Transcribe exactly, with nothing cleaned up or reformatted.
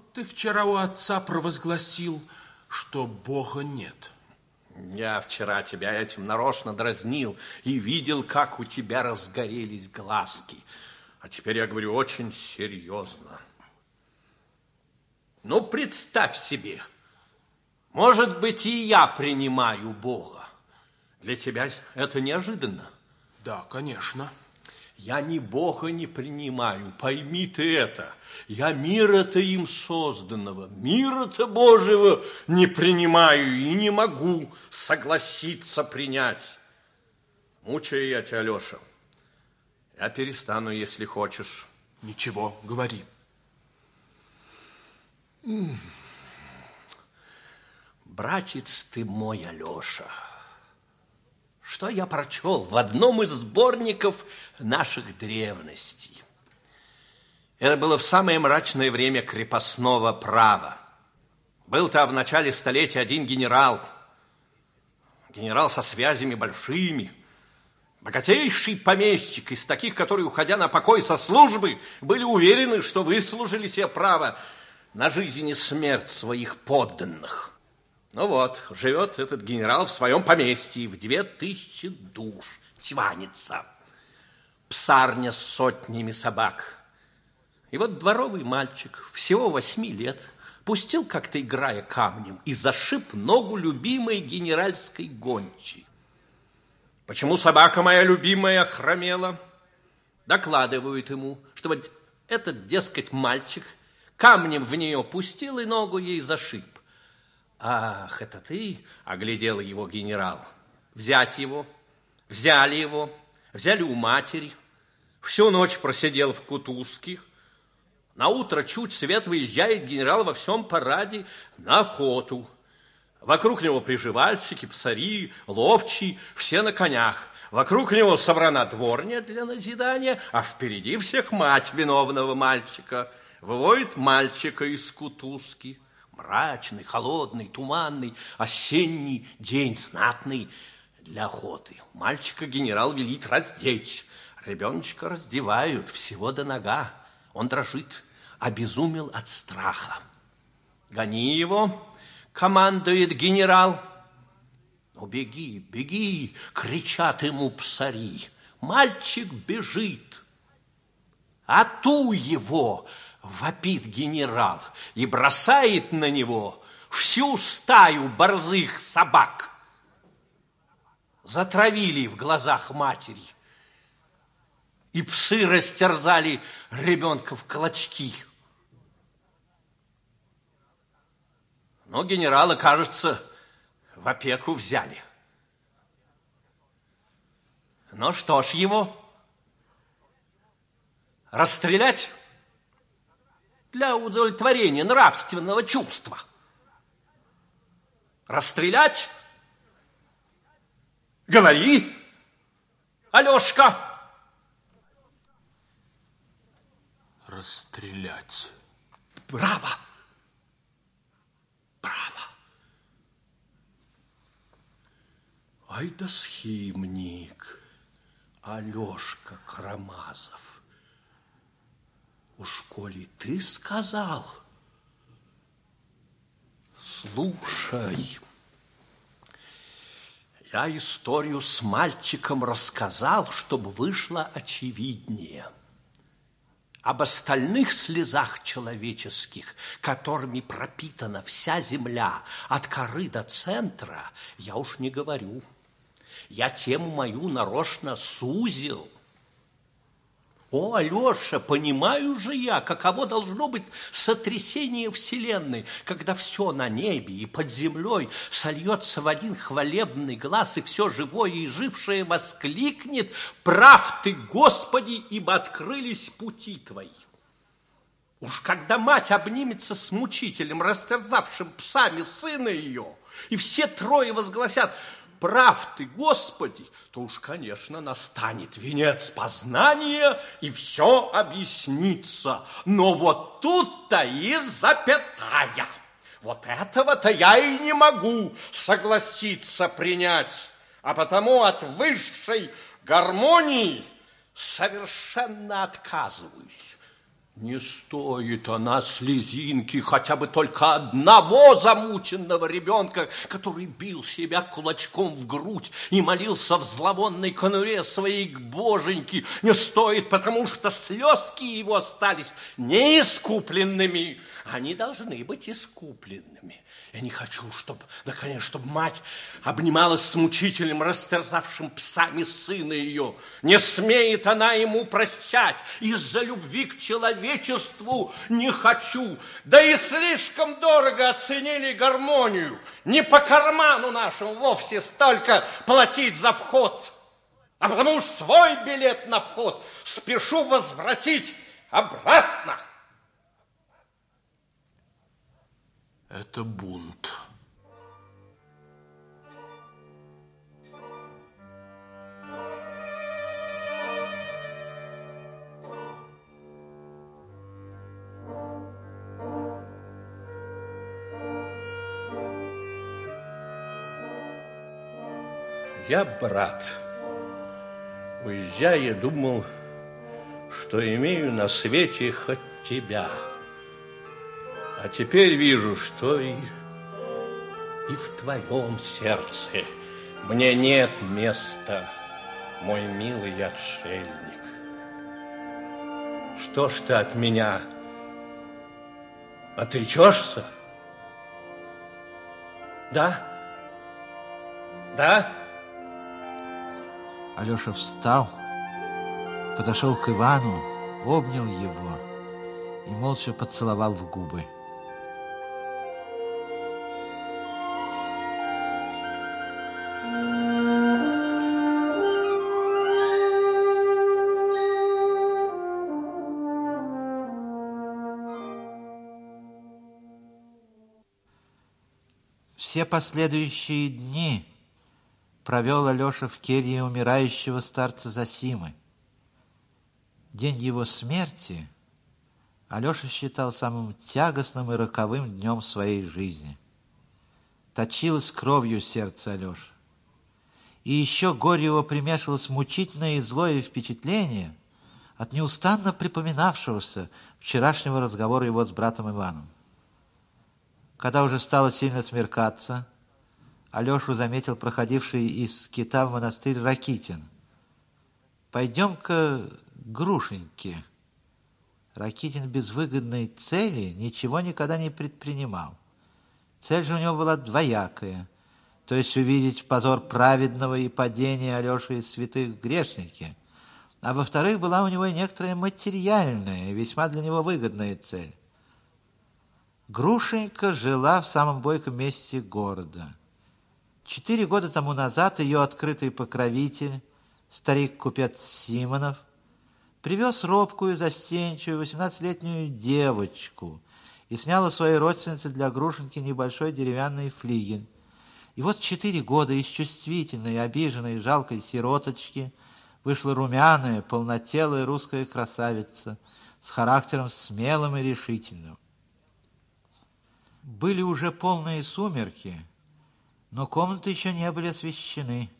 ты вчера у отца провозгласил, что Бога нет. Я вчера тебя этим нарочно дразнил и видел, как у тебя разгорелись глазки. А теперь я говорю очень серьезно. Ну, представь себе, может быть, и я принимаю Бога. Для тебя это неожиданно. Да, конечно. Я ни Бога не принимаю, пойми ты это. Я мира-то им созданного, мира-то Божьего не принимаю и не могу согласиться принять. Мучаю я тебя, Алеша. Я перестану, если хочешь. Ничего, говори. Братец ты мой, Алеша, что я прочел в одном из сборников наших древностей. Это было в самое мрачное время крепостного права. Был-то в начале столетия один генерал, генерал со связями большими, богатейший помещик из таких, которые, уходя на покой со службы, были уверены, что выслужили себе право на жизнь и смерть своих подданных. Ну вот, живет этот генерал в своем поместье, в две тысячи душ, чванится, псарня с сотнями собак. И вот дворовый мальчик, всего восьми лет, пустил как-то, играя камнем, и зашиб ногу любимой генеральской гончей. Почему собака моя любимая хромела? Докладывают ему, что вот этот, дескать, мальчик камнем в нее пустил и ногу ей зашиб. Ах, это ты, оглядел его генерал. Взять его, взяли его, взяли у матери. Всю ночь просидел в кутузке. Наутро чуть свет выезжает генерал во всем параде на охоту. Вокруг него приживальщики, псари, ловчие, все на конях. Вокруг него собрана дворня для назидания, а впереди всех мать виновного мальчика. Выводит мальчика из кутузки. Мрачный, холодный, туманный, осенний день, знатный для охоты. Мальчика генерал велит раздеть. Ребеночка раздевают всего до нога. Он дрожит, обезумел от страха. Гони его, командует генерал. Ну, беги, беги, кричат ему псари. Мальчик бежит. Ату его! Вопит генерал и бросает на него всю стаю борзых собак. Затравили в глазах матери, и псы растерзали ребенка в клочки. Но генерала, кажется, в опеку взяли. Ну что ж его? Расстрелять? Для удовлетворения нравственного чувства. Расстрелять? Говори, Алешка. Расстрелять. Браво! Браво! Ай да схимник, Алешка Карамазов. Уж коли ты сказал, слушай, я историю с мальчиком рассказал, чтобы вышло очевиднее. Об остальных слезах человеческих, которыми пропитана вся земля от коры до центра, я уж не говорю. Я тему мою нарочно сузил. О, Алеша, понимаю же я, каково должно быть сотрясение вселенной, когда все на небе и под землей сольется в один хвалебный глаз, и все живое и жившее воскликнет: «Прав ты, Господи, ибо открылись пути твои». Уж когда мать обнимется с мучителем, растерзавшим псами сына ее, и все трое возгласят: «Прав ты, Господи», то уж, конечно, настанет венец познания, и все объяснится. Но вот тут-то и запятая. Вот этого-то я и не могу согласиться принять, а потому от высшей гармонии совершенно отказываюсь. Не стоит она слезинки хотя бы только одного замученного ребенка, который бил себя кулачком в грудь и молился в зловонной конуре своей к боженьке. Не стоит, потому что слезки его остались неискупленными. Они должны быть искупленными. Я не хочу, чтобы, наконец, чтобы мать обнималась с мучителем, растерзавшим псами сына ее. Не смеет она ему прощать из-за любви к человечеству. Не хочу. Да и слишком дорого оценили гармонию. Не по карману нашему вовсе столько платить за вход. А потому свой билет на вход спешу возвратить обратно. Это бунт. Я, брат, уезжая, думал, что имею на свете хоть тебя. А теперь вижу, что и, и в твоем сердце мне нет места, мой милый отшельник. Что ж ты от меня отречешься? Да? Да? Алеша встал, подошел к Ивану, обнял его и молча поцеловал в губы. Все последующие дни провел Алеша в келье умирающего старца Зосимы. День его смерти Алеша считал самым тягостным и роковым днем своей жизни. Точилось кровью сердце Алеши. И еще горе его примешивалось мучительное и злое впечатление от неустанно припоминавшегося вчерашнего разговора его с братом Иваном. Когда уже стало сильно смеркаться, Алешу заметил проходивший из скита в монастырь Ракитин. «Пойдем-ка к Грушеньке». Ракитин без выгодной цели ничего никогда не предпринимал. Цель же у него была двоякая, то есть увидеть позор праведного и падение Алеши из святых грешники, а во-вторых, была у него и некоторая материальная, весьма для него выгодная цель. Грушенька жила в самом бойком месте города. Четыре года тому назад ее открытый покровитель, старик-купец Симонов, привез робкую, застенчивую, восемнадцатилетнюю девочку и снял у своей родственницы для Грушеньки небольшой деревянный флигель. И вот четыре года из чувствительной, обиженной, жалкой сироточки вышла румяная, полнотелая русская красавица с характером смелым и решительным. Были уже полные сумерки, но комнаты еще не были освещены.